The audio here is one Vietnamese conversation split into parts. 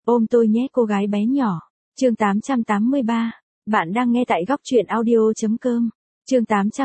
Ôm tôi nhé cô gái bé nhỏ. Chương 883. Bạn đang nghe tại góc truyện audio.com. Chương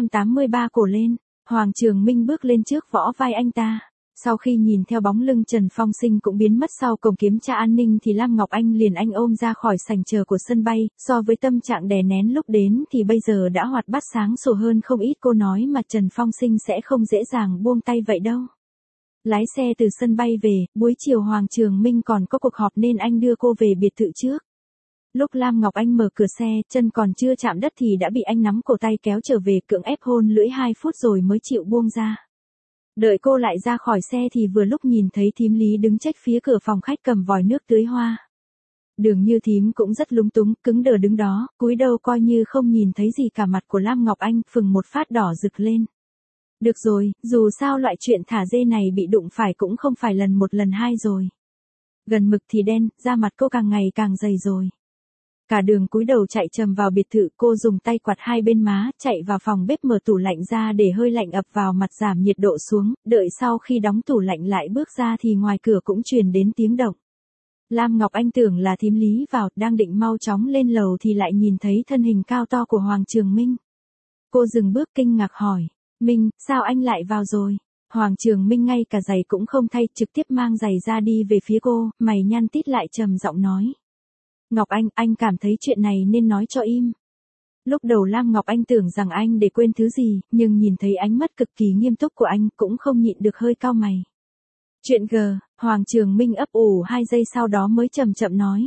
883 cổ lên. Hoàng Trường Minh bước lên trước võ vai anh ta. Sau khi nhìn theo bóng lưng Trần Phong Sinh cũng biến mất sau cổng kiểm tra an ninh thì Lam Ngọc Anh liền anh ôm ra khỏi sảnh chờ của sân bay, so với tâm trạng đè nén lúc đến thì bây giờ đã hoạt bát sáng sủa hơn không ít. Cô nói mà Trần Phong Sinh sẽ không dễ dàng buông tay vậy đâu. Lái xe từ sân bay về, buổi chiều Hoàng Trường Minh còn có cuộc họp nên anh đưa cô về biệt thự trước. Lúc Lam Ngọc Anh mở cửa xe, chân còn chưa chạm đất thì đã bị anh nắm cổ tay kéo trở về, cưỡng ép hôn lưỡi 2 phút rồi mới chịu buông ra. Đợi cô lại ra khỏi xe thì vừa lúc nhìn thấy thím Lý đứng trách phía cửa phòng khách cầm vòi nước tưới hoa. Đường Như thím cũng rất lúng túng, cứng đờ đứng đó, cúi đầu coi như không nhìn thấy gì cả. Mặt của Lam Ngọc Anh phừng một phát đỏ rực lên. Được rồi, dù sao loại chuyện thả dê này bị đụng phải cũng không phải lần một lần hai rồi. Gần mực thì đen, da mặt cô càng ngày càng dày rồi. Cả đường cúi đầu chạy trầm vào biệt thự, cô dùng tay quạt hai bên má, chạy vào phòng bếp mở tủ lạnh ra để hơi lạnh ập vào mặt giảm nhiệt độ xuống, đợi sau khi đóng tủ lạnh lại bước ra thì ngoài cửa cũng truyền đến tiếng động. Lam Ngọc Anh tưởng là thím Lý vào, đang định mau chóng lên lầu thì lại nhìn thấy thân hình cao to của Hoàng Trường Minh. Cô dừng bước kinh ngạc hỏi, Minh, sao anh lại vào rồi? Hoàng Trường Minh ngay cả giày cũng không thay, trực tiếp mang giày ra đi về phía cô, mày nhăn tít lại trầm giọng nói. Ngọc anh cảm thấy chuyện này nên nói cho im. Lúc đầu Lam Ngọc Anh tưởng rằng anh để quên thứ gì, nhưng nhìn thấy ánh mắt cực kỳ nghiêm túc của anh cũng không nhịn được hơi cau mày. Chuyện G, Hoàng Trường Minh ấp ủ 2 giây sau đó mới chậm chậm nói.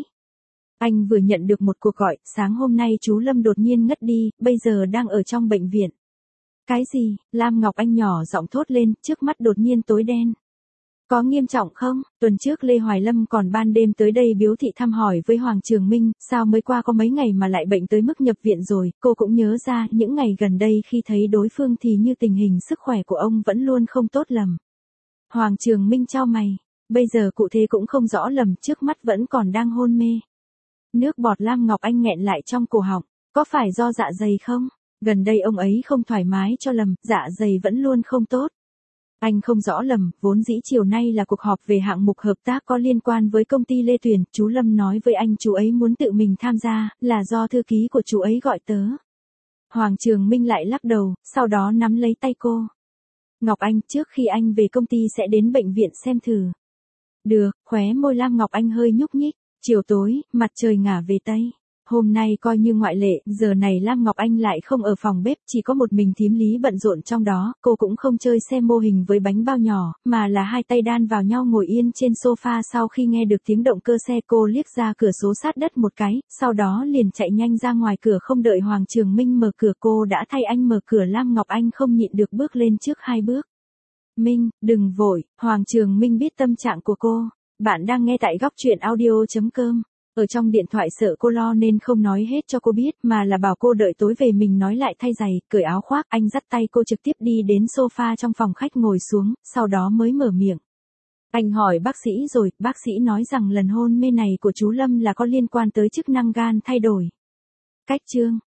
Anh vừa nhận được một cuộc gọi, sáng hôm nay chú Lâm đột nhiên ngất đi, bây giờ đang ở trong bệnh viện. Cái gì? Lam Ngọc Anh nhỏ giọng thốt lên, trước mắt đột nhiên tối đen. Có nghiêm trọng không? Tuần trước Lê Hoài Lâm còn ban đêm tới đây biếu thị thăm hỏi với Hoàng Trường Minh, sao mới qua có mấy ngày mà lại bệnh tới mức nhập viện rồi. Cô cũng nhớ ra những ngày gần đây khi thấy đối phương thì như tình hình sức khỏe của ông vẫn luôn không tốt lắm. Hoàng Trường Minh chau mày, bây giờ cụ thể cũng không rõ lắm, trước mắt vẫn còn đang hôn mê. Nước bọt Lam Ngọc Anh nghẹn lại trong cổ họng, có phải do dạ dày không? Gần đây ông ấy không thoải mái cho lầm, dạ dày vẫn luôn không tốt. Anh không rõ lầm, vốn dĩ chiều nay là cuộc họp về hạng mục hợp tác có liên quan với công ty Lê Tuyền, chú Lâm nói với anh chú ấy muốn tự mình tham gia, là do thư ký của chú ấy gọi tớ. Hoàng Trường Minh lại lắc đầu, sau đó nắm lấy tay cô. Ngọc Anh, trước khi anh về công ty sẽ đến bệnh viện xem thử. Được, khóe môi Lam Ngọc Anh hơi nhúc nhích, chiều tối, mặt trời ngả về Tây. Hôm nay coi như ngoại lệ, giờ này Lam Ngọc Anh lại không ở phòng bếp, chỉ có một mình thím Lý bận rộn trong đó, cô cũng không chơi xem mô hình với bánh bao nhỏ, mà là hai tay đan vào nhau ngồi yên trên sofa. Sau khi nghe được tiếng động cơ xe cô liếc ra cửa sổ sát đất một cái, sau đó liền chạy nhanh ra ngoài cửa, không đợi Hoàng Trường Minh mở cửa cô đã thay anh mở cửa. Lam Ngọc Anh không nhịn được bước lên trước 2 bước. Minh, đừng vội, Hoàng Trường Minh biết tâm trạng của cô. Bạn đang nghe tại góc truyện audio.com. Ở trong điện thoại sợ cô lo nên không nói hết cho cô biết, mà là bảo cô đợi tối về mình nói lại thay giày, cởi áo khoác. Anh dắt tay cô trực tiếp đi đến sofa trong phòng khách ngồi xuống, sau đó mới mở miệng. Anh hỏi bác sĩ rồi, bác sĩ nói rằng lần hôn mê này của chú Lâm là có liên quan tới chức năng gan thay đổi. Cách chương,